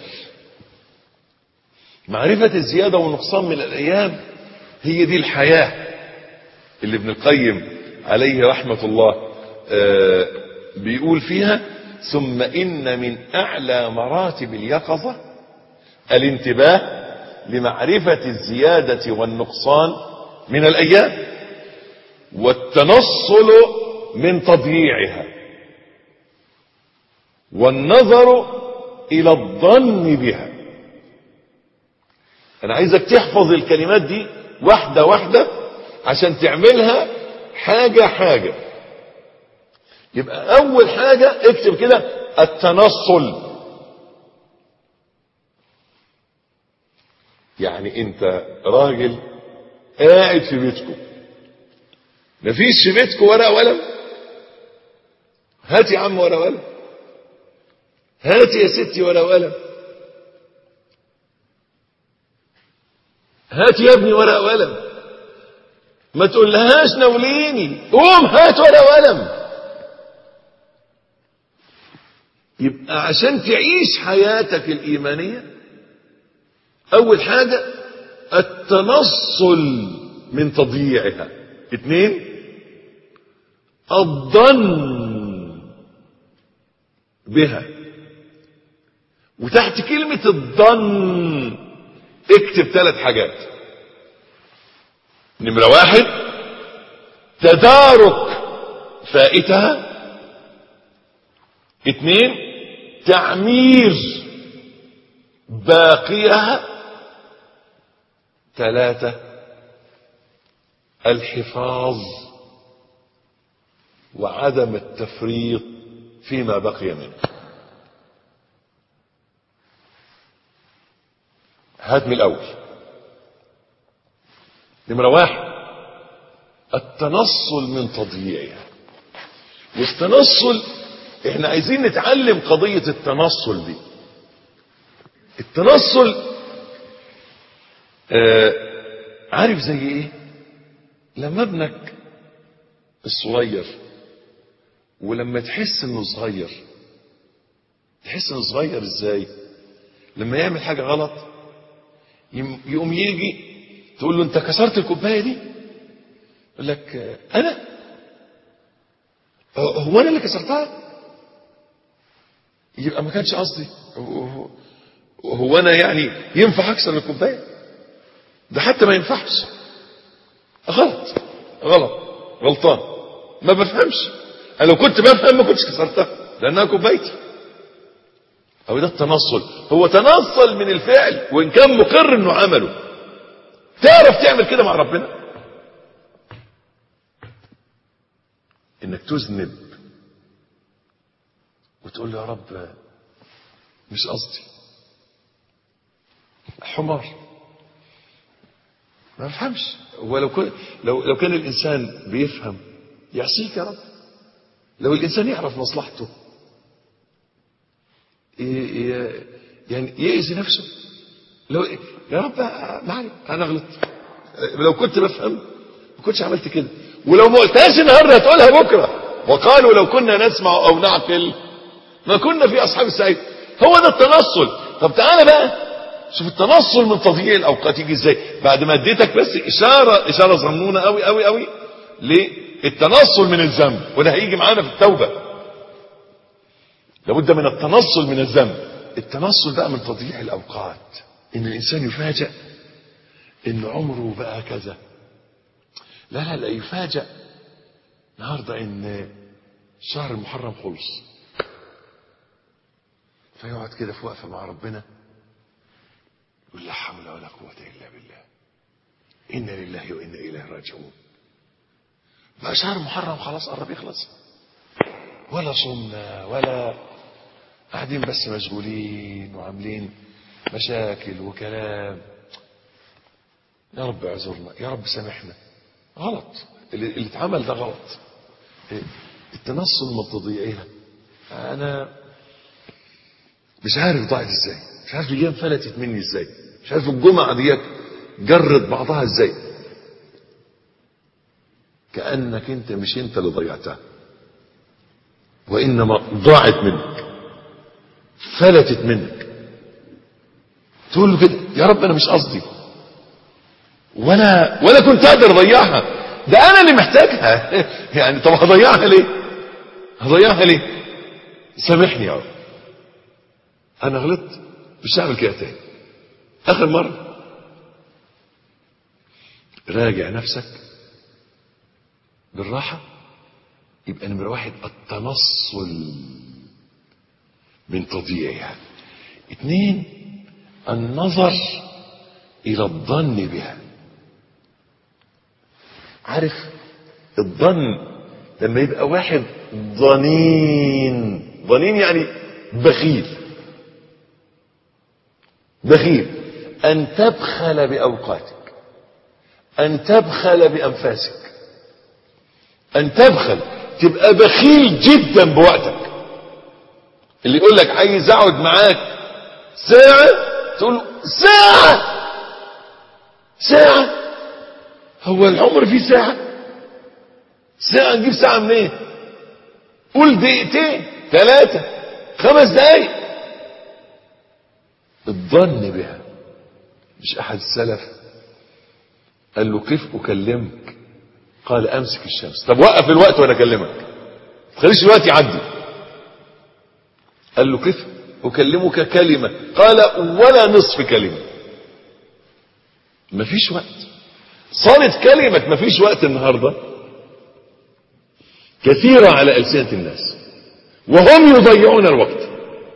معرفة الزيادة والنقصان من الأيام هي دي الحياة اللي ابن القيم عليه رحمة الله بيقول فيها: ثم إن من أعلى مراتب اليقظة الانتباه لمعرفة الزيادة والنقصان من الأيام والتنصل من تضييعها والنظر إلى الظن بها. أنا عايزك تحفظ الكلمات دي واحدة واحدة عشان تعملها حاجة حاجة. يبقى أول حاجة اكتب كده: التنصل. يعني أنت راجل قاعد في بيتكم، مفيش في بيتكم ورقة وقلم؟ هات يا عم ورقة وقلم، هات يا ستي ورقة وقلم، هات يا ابني ورقة وقلم. ما تقولهاش ناوليني، قوم هات ورقة وقلم. يبقى عشان تعيش حياتك الإيمانية أول حاجة التنصل من تضييعها. 2 الظن بها. وتحت كلمة الظن اكتب 3 حاجات. نمرة 1 تدارك فائتها. 2 تعمير باقيها. 3 الحفاظ وعدم التفريط فيما بقي منه. هات من الأول. نمرة 1 التنصل من تضييعها. والتنصل احنا عايزين نتعلم قضية التنصل دي. التنصل عارف زي ايه؟ لما ابنك الصغير ولما تحس انه صغير، تحس انه صغير ازاي؟ لما يعمل حاجة غلط يقوم يجي تقول له: انت كسرت الكوباية دي؟ يقول لك: انا؟ هو انا اللي كسرتها؟ يبقى ما كانش قصدي. هو انا يعني ينفع اكسر الكوبايه؟ ده حتى ما ينفعش. غلطان، ما بفهمش. انا لو كنت بفهم ما كنتش كسرتها لانها كوبايتي. او ده التنصل. هو تنصل من الفعل وان كان مقر انه عمله. تعرف تعمل كده مع ربنا؟ انك تذنب وتقول له: يا رب مش قصدي، حمار، ما بفهمش. ولو لو كان الانسان بيفهم يعصيك يا رب. لو الانسان يعرف مصلحته يعني يأذي نفسه. لو يا رب معلش انا غلطت، لو كنت بفهم ما كنتش عملت كده. ولو ما قلتهاش النهارده هتقولها بكره. وقالوا لو كنا نسمع او نعقل ما كنا في اصحاب السعير. هو ده التنصل. طب تعالى بقى شوف التنصل من تضييع الاوقات يجي ازاي. بعد ما اديتك بس اشاره صغنونه قوي قوي قوي للتنصل من الذنب، وده هيجي معانا في التوبه. لابد من التنصل من الذنب. التنصل بقى من تضييع الاوقات، ان الانسان يفاجأ ان عمره بقى كذا. لا يفاجأ النهارده ان شهر المحرم خلص، فيقعد كده في وقفه مع ربنا يقول: لا حول ولا قوه الا بالله، انا لله وانا اليه راجعون. بقى شهر محرم خلاص قرب يخلص، ولا صمنا ولا قاعدين بس مشغولين وعاملين مشاكل وكلام. يا رب اعذرنا، يا رب سامحنا. غلط، اللي اتعمل ده غلط. التنصل ما بتضيعيها. انا مش عارف ضاعت ازاي، مش عارف الايام فلتت مني ازاي، مش عارف الجمعه ديت جرت بعضها ازاي. كأنك انت مش انت اللي ضيعتها، وانما ضاعت منك، فلتت منك. تقول له كده يا رب انا مش قصدي، ولا كنت اقدر اضيعها، ده انا اللي محتاجها. يعني طب هضيعها ليه؟ سامحني يا رب، انا غلطت، مش هعمل كده تاني. اخر مرة راجع نفسك بالراحة. يبقى نمرة 1 التنصل من تضييعها. 2 النظر الى الظن بها. عارف الظن لما يبقى واحد ظنين يعني بخيل، ان تبخل باوقاتك، ان تبخل بانفاسك، ان تبخل، تبقى بخيل جدا بوقتك. اللي يقول لك عايز اقعد معاك ساعة، تقول له ساعة؟ هو العمر فيه ساعة نجيب ساعة منين؟ قول 2 3 5 دقايق. الظن بها. مش احد السلف قال له كيف اكلمك؟ قال امسك الشمس. طب وقف الوقت وانا اكلمك، ما تخليش الوقت يعدي. قال له كيف اكلمك كلمة؟ قال ولا نصف كلمة. مفيش وقت. صارت كلمة مفيش وقت النهاردة كثيرة على ألسنة الناس، وهم يضيعون الوقت.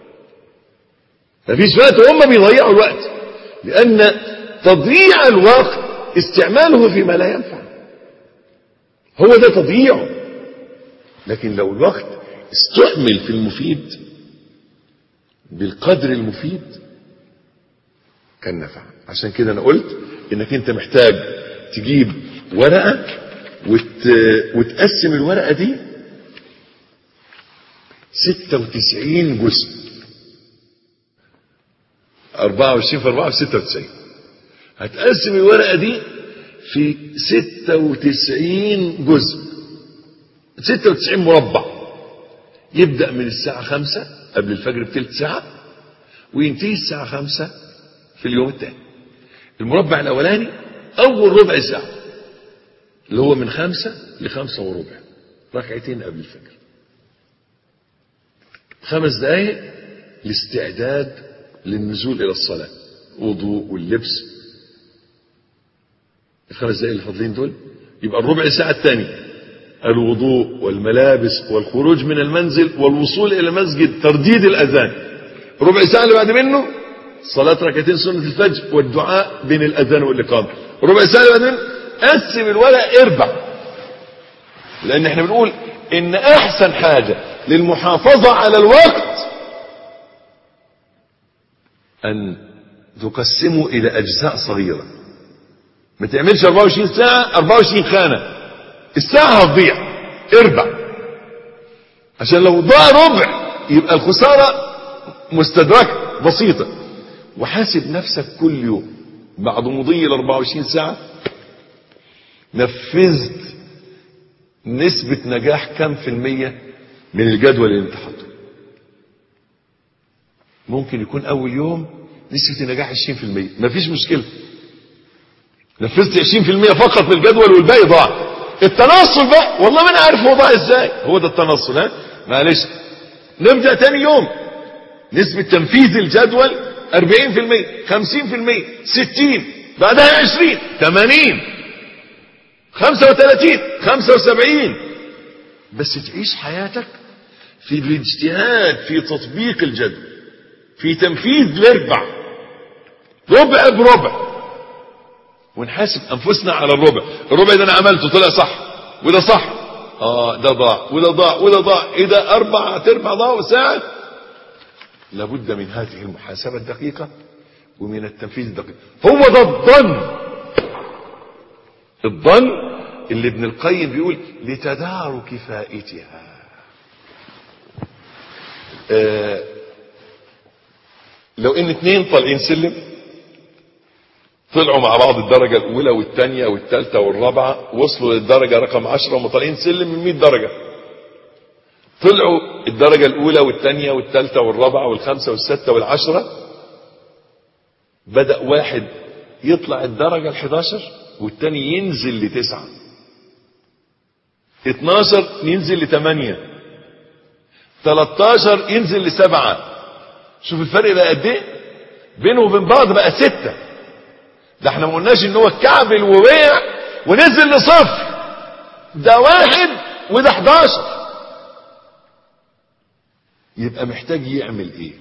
مفيش وقت وهم بيضيعوا الوقت، لأن تضييع الوقت استعماله فيما لا ينفع، هو ده تضييعه. لكن لو الوقت استعمل في المفيد بالقدر المفيد كان نفع. عشان كده أنا قلت إنك أنت محتاج تجيب ورقة وتقسم الورقة دي 96 جزء، 24 في 4 في 96. هتقسم الورقة دي في 96 جزء، 96 مربع. يبدأ من الساعة 5 قبل الفجر بثلث ساعة، وينتهي الساعة 5 في اليوم الثاني. المربع الأولاني أول ربع ساعة، اللي هو من 5 ل5 وربع، ركعتين قبل الفجر. 5 دقايق الاستعداد للنزول إلى الصلاة، وضوء واللبس. 5 دقايق اللي فاضلين دول يبقى الربع ساعة الثاني الوضوء والملابس والخروج من المنزل والوصول إلى المسجد، ترديد الأذان. ربع ساعة اللي بعد منه صلاة ركعتين سنة الفجر والدعاء بين الأذان والإقامة. ربع ساعة اللي بعد منه قسم الورق 4، لأن احنا بنقول إن أحسن حاجة للمحافظة على الوقت أن تقسمه إلى أجزاء صغيرة. ما تعملش 24 ساعة 24 خانة، الساعة هتضيع. 4 عشان لو ضاع ربع يبقى الخسارة مستدركة بسيطة. وحاسب نفسك كل يوم بعد مضي 24 ساعة نفذت نسبة نجاح كم في المية من الجدول اللي انت حاطه. ممكن يكون اول يوم نسبة النجاح 20%، مفيش مشكلة، نفذت 20% فقط من الجدول والباقي ضاع. التنصل بقى والله ما انا عارف هو ضاع ازاي، هو ده التنصل. ها معلش، نبدأ تاني يوم نسبة تنفيذ الجدول 40%، 50%، 60، بعدها 20، 80، 35، 75. بس تعيش حياتك في الاجتهاد في تطبيق الجدول، في تنفيذ الاربع، ربع بربع، ونحاسب انفسنا على الربع ده انا عملته طلع صح وده صح، ده ضاع وده ضاع وده ضاع، ايه ده 4/4 ضاع ساعة. لابد من هذه المحاسبة الدقيقة ومن التنفيذ الدقيق. هو ده الظن الظن اللي ابن القيم بيقول لتدارك فائتها. لو ان اتنين طالعين سلم طلعوا مع بعض الدرجة الاولى والثانية والثالثة والرابعة، وصلوا للدرجة رقم 10 وهم طالعين سلم من 100 درجة، طلعوا الدرجة الاولى والثانية والثالثة والرابعة والخامسة والسادسة والعشرة، بدأ واحد يطلع الدرجة ال11 والثاني ينزل ل9، 12 ينزل ل8، 13 ينزل ل7. شوف الفرق بقى قد ايه بينه وبين بعض، بقى 6. ده احنا ما قلناش ان هو اتكعبل ووقع ونزل ل0، ده 1 وده 11. يبقى محتاج يعمل ايه؟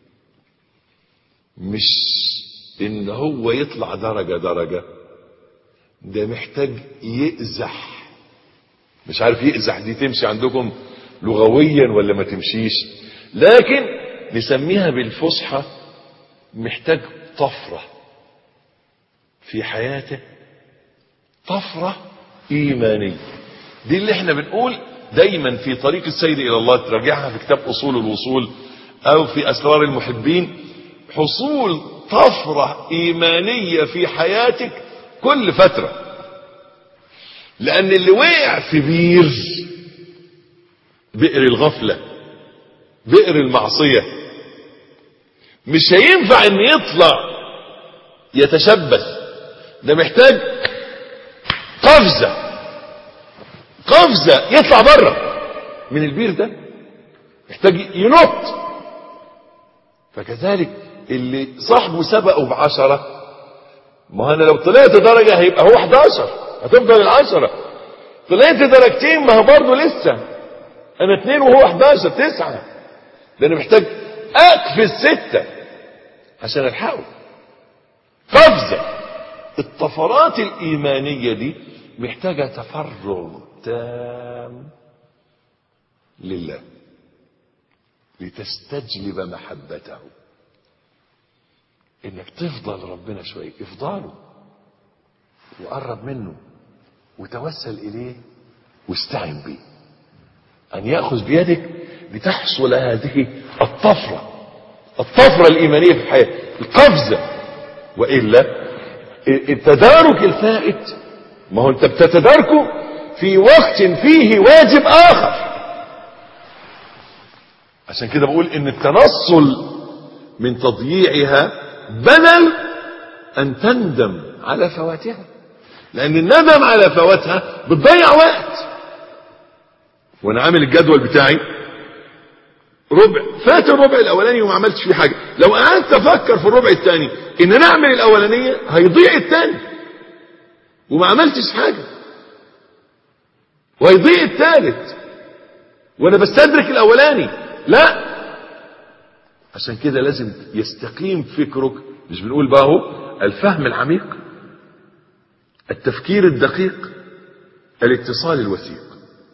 مش ان هو يطلع درجة درجة، ده محتاج يقزح. مش عارف يقزح دي تمشي عندكم لغويا ولا ما تمشيش، لكن نسميها بالفصحى محتاج طفرة في حياته، طفرة إيمانية. دي اللي احنا بنقول دايما في طريق السير إلى الله، تراجعها في كتاب أصول الوصول أو في أسرار المحبين، حصول طفرة إيمانية في حياتك كل فترة. لأن اللي وقع في بئر الغفلة، بئر المعصية، مش هينفع ان يطلع يتشبث، ده محتاج قفزة يطلع بره من البير ده، محتاج ينط. فكذلك اللي صاحبه سبقه ب10، ما انا لو طلعت درجة هيبقى هو 11، هتفضل 10. طلعت درجتين ما هو برضه لسه انا 2 وهو 11، 9. ده انا محتاج اقفز 6 عشان الحقه. قفزة. الطفرات الايمانية دي محتاجة تفرغ تام لله لتستجلب محبته. انك تفضل ربنا شوية، افضله وقرب منه وتوسل اليه واستعن به ان يأخذ بيدك لتحصل هذه الطفرة الإيمانية في الحياة، القفزة. وإلا التدارك الفائت، ما هو أنت بتتداركه في وقت فيه واجب آخر. عشان كده بقول إن التنصل من تضييعها بدل أن تندم على فواتها، لأن الندم على فواتها بتضيع وقت. وأنا عامل الجدول بتاعي فات الربع الاولاني وما عملتش فيه حاجه، لو قعدت افكر في الربع الثاني ان انا اعمل الاولانيه هيضيع الثاني وما عملتش حاجه، وهيضيع الثالث وانا بستدرك الاولاني. لا، عشان كده لازم يستقيم فكرك. مش بنقول بقى هو الفهم العميق، التفكير الدقيق، الاتصال الوثيق.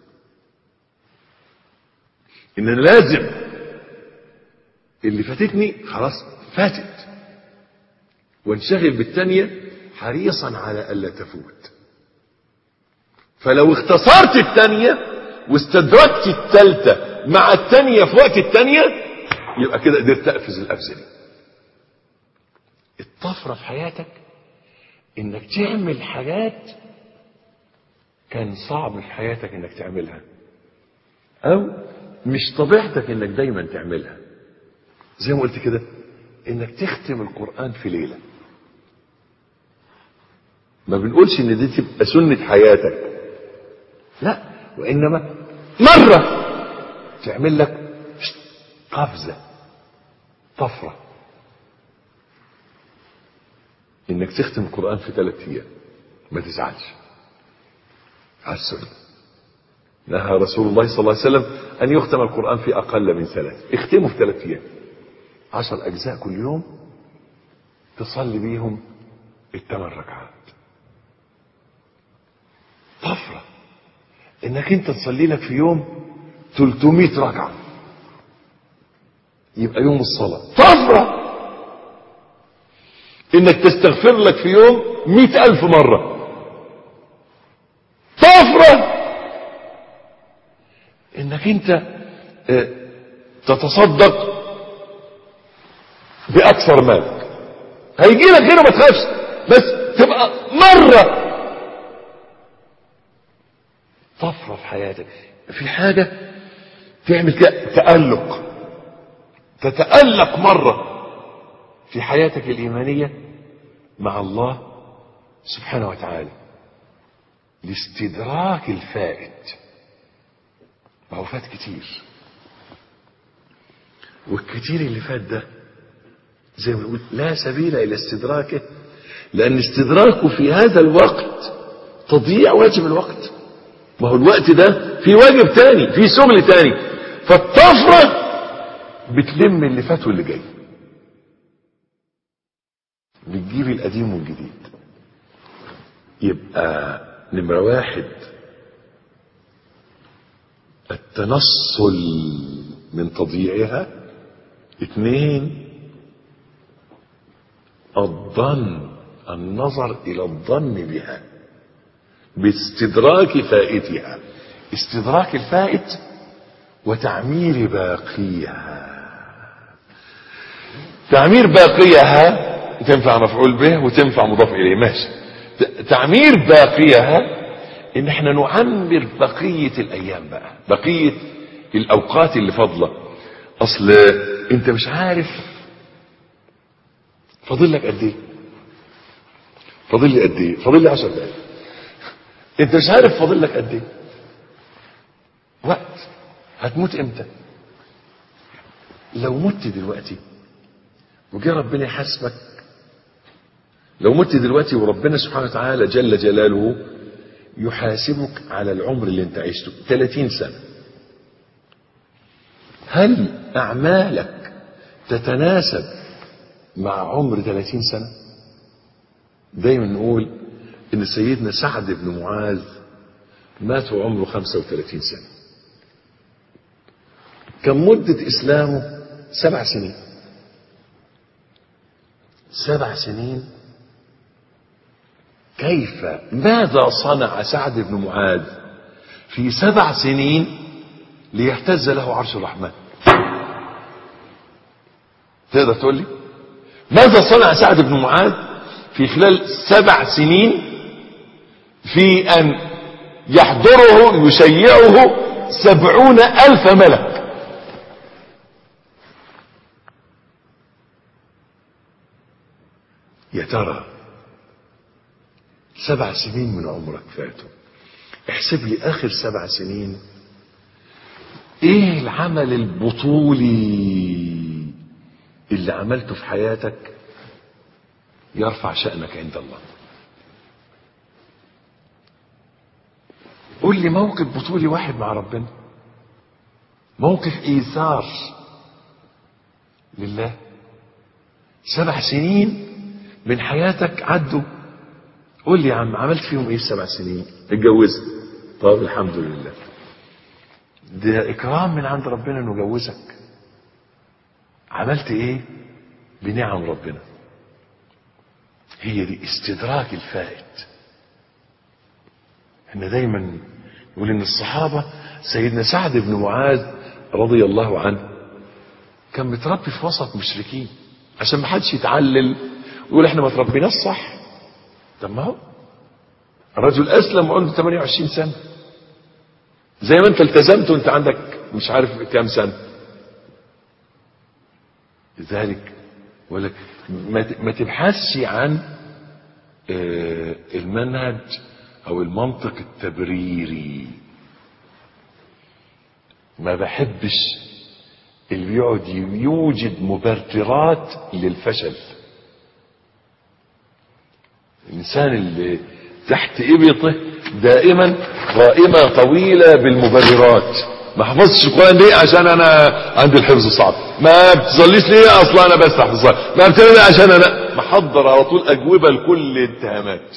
ان انا لازم اللي فاتتني خلاص فاتت، وانشغل بالتانية حريصا على الا تفوت. فلو اختصرت التانية واستدركت التالتة مع التانية في وقت التانية، يبقى كده قدرت تقفز القفزة دي. الطفرة في حياتك انك تعمل حاجات كان صعب في حياتك انك تعملها، او مش طبيعتك انك دايما تعملها. زي ما قلت كده، انك تختم القرآن في ليلة. ما بنقولش ان دي تبقى سنة حياتك، لا، وانما مرة تعمل لك قفزة، طفرة، انك تختم القرآن في 3 ايام. ما تزعلش على السنة. نهى رسول الله صلى الله عليه وسلم ان يختم القرآن في اقل من 3. اختمه في 3 ايام، 10 اجزاء كل يوم، تصلي بيهم 8 ركعات. طفرة انك انت تصلي لك في يوم 300 ركعة، يبقى يوم الصلاة. طفرة انك تستغفر لك في يوم 100,000 مرة، انك انت تتصدق باكثر مالك. هيجي لك غيره ما تخافش، بس تبقى مرة طفرة في حياتك، في حاجة تعمل كده تتألق مرة في حياتك الإيمانية مع الله سبحانه وتعالى، لاستدراك الفائت. ما هو فات كتير، والكتير اللي فات ده زي ما نقول لا سبيل إلى استدراكه، لأن استدراكه في هذا الوقت تضييع واجب الوقت. ما هو الوقت ده في واجب تاني، في شغل تاني، فالطفرة بتلم اللي فات واللي جاي، بتجيب القديم والجديد. يبقى نمرة 1 التنصل من تضييعها. 2 النظر إلى الظن بها باستدراك فائتها، استدراك الفائت وتعمير باقيها. تعمير باقيها تنفع مفعول به وتنفع مضاف إليه، ماشي. تعمير باقيها ان احنا نعمر بقية الايام بقى، بقية الاوقات اللي فاضلة. اصل انت مش عارف فاضل لك قد ايه، فاضل لي قد ايه، فاضل لي 10 دقايق. انت مش عارف فاضل لك قد ايه وقت، هتموت امتى. لو مت دلوقتي وجاء ربنا يحاسبك، لو مت دلوقتي وربنا سبحانه وتعالى جل جلاله يحاسبك على العمر اللي انت عشته 30 سنة، هل اعمالك تتناسب مع عمر 30 سنة؟ دايما نقول ان سيدنا سعد بن معاذ مات وعمره 35 سنة. كم مدة اسلامه؟ 7 سنين. 7 سنين. كيف ماذا صنع سعد بن معاذ في 7 سنين ليهتز له عرش الرحمن؟ تقدر تقول لي ماذا صنع سعد بن معاذ في خلال 7 سنين في ان يحضره يشيعه 70,000 ملك؟ يا ترى 7 سنين من عمرك فاتوا، احسب لي اخر 7 سنين ايه العمل البطولي اللي عملته في حياتك يرفع شأنك عند الله. قول لي موقف بطولي واحد مع ربنا، موقف ايثار لله. 7 سنين من حياتك عدوا، قول لي يا عم عملت فيهم ايه في 7 سنين؟ اتجوزت، طب الحمد لله، ده اكرام من عند ربنا انه جوزك. عملت ايه بنعم ربنا؟ هي دي استدراك الفائت. احنا دايما نقول ان الصحابة، سيدنا سعد بن معاذ رضي الله عنه كان متربي في وسط مشركين، عشان ما حدش يتعلل ويقول احنا ما تربيناش صح. طب ما هو الرجل اسلم وعنده 28 سنة، زي ما انت التزمت وانت عندك مش عارف كام سنة. لذلك ولك ما تبحثش عن المنهج او المنطق التبريري. ما بحبش اللي بيقعد يوجد مبررات للفشل. الانسان اللي تحت ابطه دائما قائمة طويلة بالمبررات. ما حفظتش القرآن ليه؟ عشان انا عندي الحفظ صعب. ما بتصليش ليه؟ اصلا انا بسرح في الصلاة. ما بتعمل عشان انا محضر على طول اجوبة لكل الاتهامات.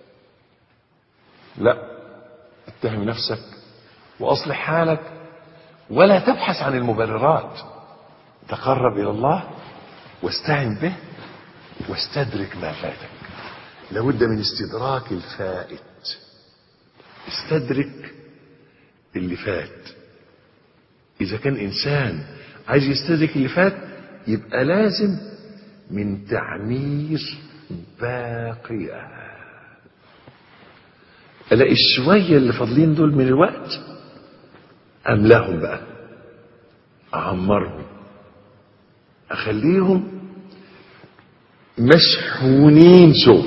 لا، اتهم نفسك واصلح حالك ولا تبحث عن المبررات. تقرب الى الله واستعن به واستدرك ما فاتك. لابد من استدراك الفائت. استدرك اللي فات إذا كان إنسان عايز يستدرك اللي فات يبقى لازم من تعمير باقية. ألاقي الشوية اللي فاضلين دول من الوقت أملاهم بقى، أعمرهم، أخليهم مشحونين شوق.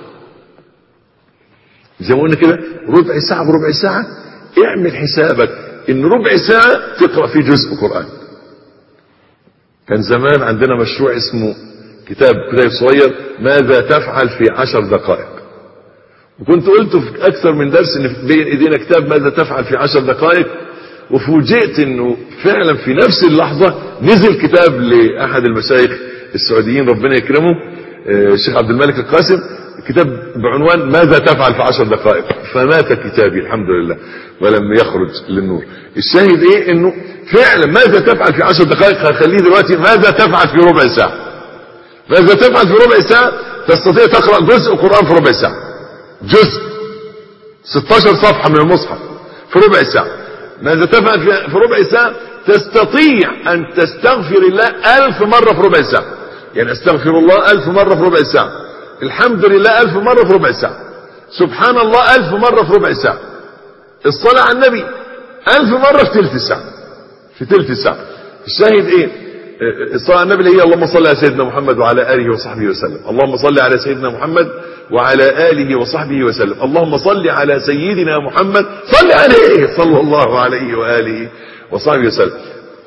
زي ما قلنا كده ربع ساعة بربع ساعة، اعمل حسابك ان ربع ساعة تقرأ في جزء قرآن. كان زمان عندنا مشروع اسمه كتاب صغير ماذا تفعل في 10 دقائق، وكنت قلت في اكثر من درس ان بين ايدينا كتاب ماذا تفعل في 10 دقائق، وفوجئت انه فعلا في نفس اللحظة نزل كتاب لاحد المشايخ السعوديين ربنا يكرمه الشيخ عبد الملك القاسم، كتاب بعنوان ماذا تفعل في 10 دقائق، فمات كتابي الحمد لله ولم يخرج للنور. الشاهد ايه؟ انه فعلا ماذا تفعل في 10 دقائق هخليه دلوقتي ماذا تفعل في ربع ساعة. ماذا تفعل في ربع ساعة؟ تستطيع تقرأ جزء قرآن في ربع ساعة، جزء 16 صفحة من المصحف في ربع ساعة. ماذا تفعل في ربع ساعة؟ تستطيع ان تستغفر الله 1000 مرة في ربع ساعة. يعني استغفر الله 1000 مرة في ربع ساعة، الحمد لله 1000 مرة في ربع ساعة، سبحان الله 1000 مرة في ربع ساعة، الصلاة على النبي 1000 مرة في تلت ساعة، في تلت ساعة. الشاهد ايه؟ الصلاة على النبي اللي هي اللهم صل على سيدنا محمد وعلى آله وصحبه وسلم. اللهم صل على سيدنا محمد وعلى آله وصحبه وسلم. اللهم صل على سيدنا محمد، صل عليه صلى الله عليه وآله وصحبه وسلم.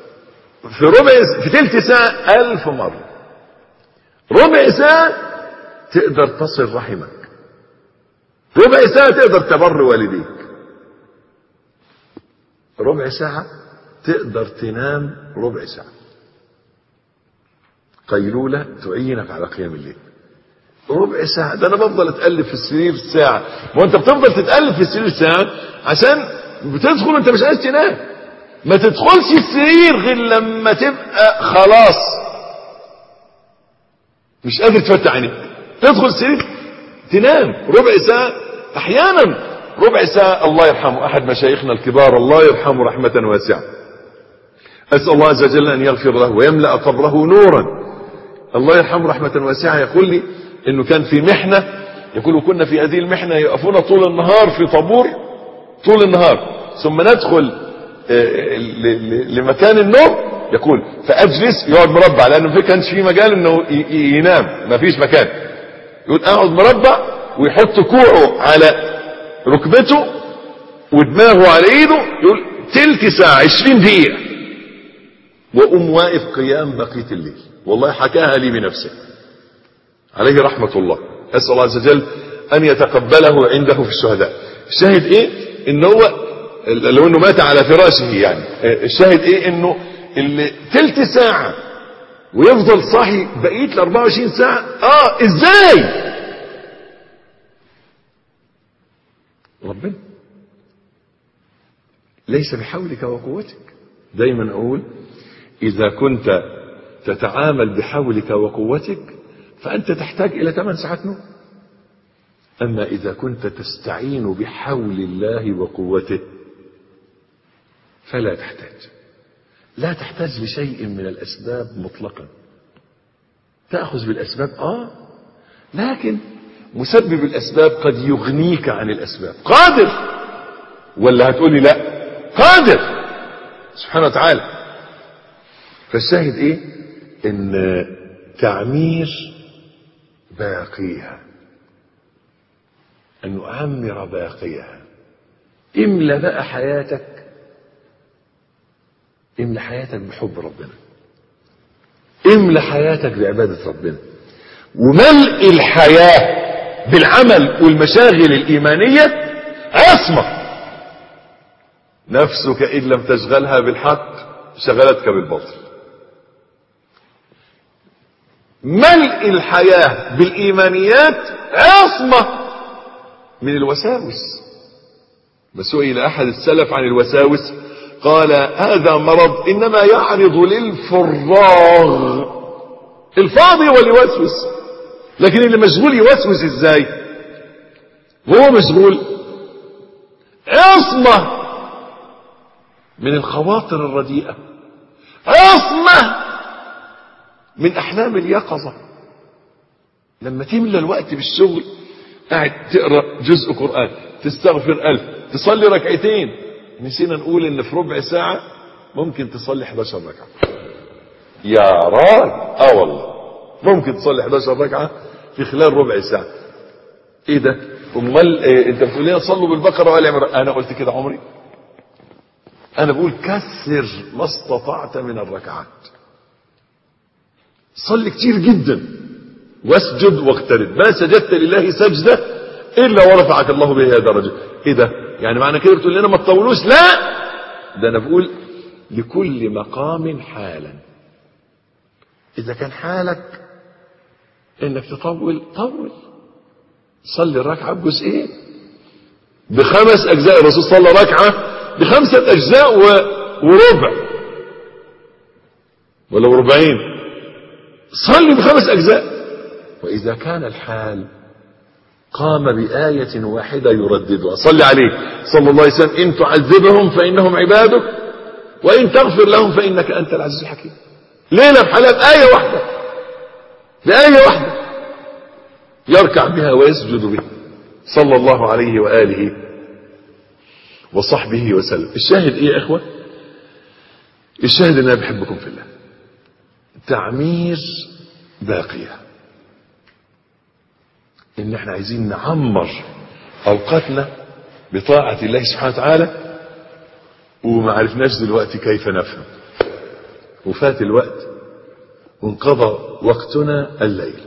في تلت ساعة 1000 مرة. ربع ساعة تقدر تصل رحمك، ربع ساعة تقدر تبر والديك، ربع ساعة تقدر تنام ربع ساعة قيلولة تعينك على قيام الليل. ربع ساعة ده انا بفضل اتقلب في السرير ساعة. ما انت بتفضل تتقلب في السرير ساعة عشان بتدخل انت مش عايز تنام. ما تدخلش السرير غير لما تبقى خلاص مش قادر تفتح عينيك، تدخل السرير تنام ربع ساعة. احيانا ربع ساعة الله يرحمه احد مشايخنا الكبار الله يرحمه رحمة واسعة، اسأل الله عز وجل ان يغفر له ويملأ قبره نورا. الله يرحمه رحمة واسعة يقول لي انه كان في محنة، يقول كنا في هذه المحنة يقفون طول النهار في طابور طول النهار، ثم ندخل لمكان النوم، يقول فاجلس يقعد مربع لانه ما كانش في مجال انه ينام، ما فيش مكان، يقول اقعد مربع ويحط كوعه على ركبته ودماغه على ايده، يقول تلت ساعة 20 دقيقة وأقوم واقف قيام بقية الليل. والله حكاها لي بنفسه عليه رحمة الله، أسأل الله عز وجل أن يتقبله عنده في الشهداء. الشاهد إيه؟ إن هو لو إنه مات على فراشه يعني، الشاهد إيه؟ إنه اللي تلت ساعة ويفضل صاحي بقية ال 24 ساعة. إزاي؟ ربنا ليس بحولك وقوتك. دايما أقول إذا كنت تتعامل بحولك وقوتك فأنت تحتاج إلى 8 ساعات نوم. أما إذا كنت تستعين بحول الله وقوته فلا تحتاج، لا تحتاج لشيء من الأسباب مطلقا. تأخذ بالأسباب لكن مسبب الأسباب قد يغنيك عن الأسباب. قادر ولا هتقولي لا؟ قادر سبحانه وتعالى. فالشاهد ايه؟ ان تعمير باقيها، ان نعمر باقيها. املى بقى حياتك، املى حياتك بحب ربنا، املى حياتك بعبادة ربنا. وملء الحياة بالعمل والمشاغل الإيمانية عصمة. نفسك إن لم تشغلها بالحق شغلتك بالباطل. ملء الحياة بالإيمانيات عصمة من الوساوس. سئل أحد السلف عن الوساوس قال هذا مرض إنما يعرض للفراغ، الفاضي هو اللي يوسوس، لكن اللي مشغول يوسوس ازاي؟ وهو مشغول. عصمة من الخواطر الرديئة، عصمة من أحلام اليقظة. لما تملى الوقت بالشغل قاعد تقرأ جزء قرآن، تستغفر 1000، تصلي ركعتين، نسينا نقول ان في ربع ساعة ممكن تصلي 11 ركعة. يا راجل والله ممكن تصلي 11 ركعة في خلال ربع ساعة. ايه ده؟ امال انت بتقول لنا صلوا بالبقرة وآل عمران، انا قلت كده عمري؟ انا بقول كثر ما استطعت من الركعات، صلي كتير جدا، واسجد واقترب، ما سجدت لله سجدة الا ورفعك الله بها درجة. ايه ده؟ يعني معنى كده بتقول لنا ما تطولوش؟ لا، ده انا بقول لكل مقام حالا. اذا كان حالك انك تطول، طول، صلي الركعة بجزئين، ب5 اجزاء. الرسول صلى ركعة ب5 اجزاء وربع ولا ربعين، صلي ب5 اجزاء. واذا كان الحال قام بآية واحدة يرددها، صلي عليه صلى الله عليه وسلم: إن تعذبهم فإنهم عبادك وإن تغفر لهم فإنك أنت العزيز الحكيم. ليلة بحالها بآية واحدة، بآية واحدة يركع بها ويسجد بها صلى الله عليه وآله وصحبه وسلم. الشاهد إيه يا إخوة؟ الشاهد أن أنا بحبكم في الله. تعمير باقية، ان احنا عايزين نعمر اوقاتنا بطاعة الله سبحانه وتعالى، وما عرفناش دلوقتي كيف نفهم، وفات الوقت وانقضى وقتنا الليل.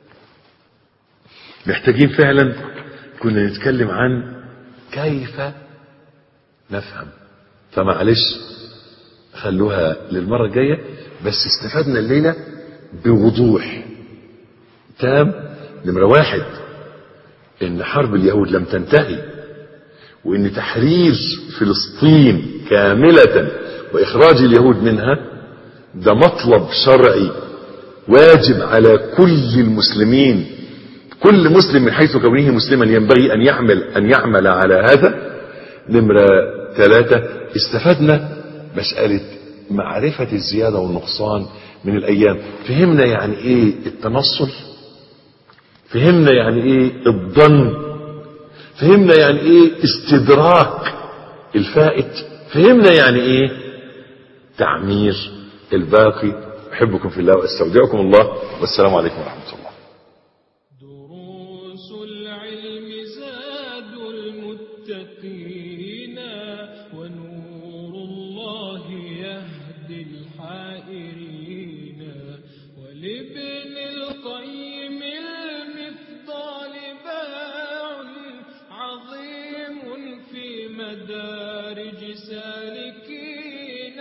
محتاجين فعلا كنا نتكلم عن كيف نفهم، فمعلش خلوها للمرة الجاية. بس استفدنا الليلة بوضوح تام. نمرة 1، ان حرب اليهود لم تنتهي، وان تحرير فلسطين كاملة واخراج اليهود منها ده مطلب شرعي واجب على كل المسلمين. كل مسلم من حيث كونه مسلما ينبغي ان يعمل على هذا. نمرة 3، استفدنا مسألة معرفة الزيادة والنقصان من الايام. فهمنا يعني ايه التنصل، فهمنا يعني ايه الظن، فهمنا يعني ايه استدراك الفائت، فهمنا يعني ايه تعمير الباقي. احبكم في الله واستودعكم الله، والسلام عليكم ورحمة الله. دروس العلم زاد المتقين، ونور الله يهدي الحائرين. ولابن القيم المفضال باع عظيم في مدارج سالكين.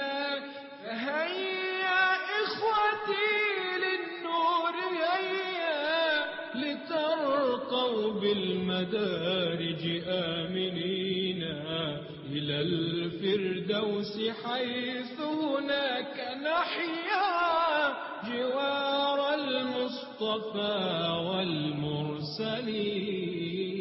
فهيا إخوتي للنور هيا، لترقوا بالمدارج آمنين إلى الفردوس، حيث هناك نحيا جوار المصطفى والمرسلين.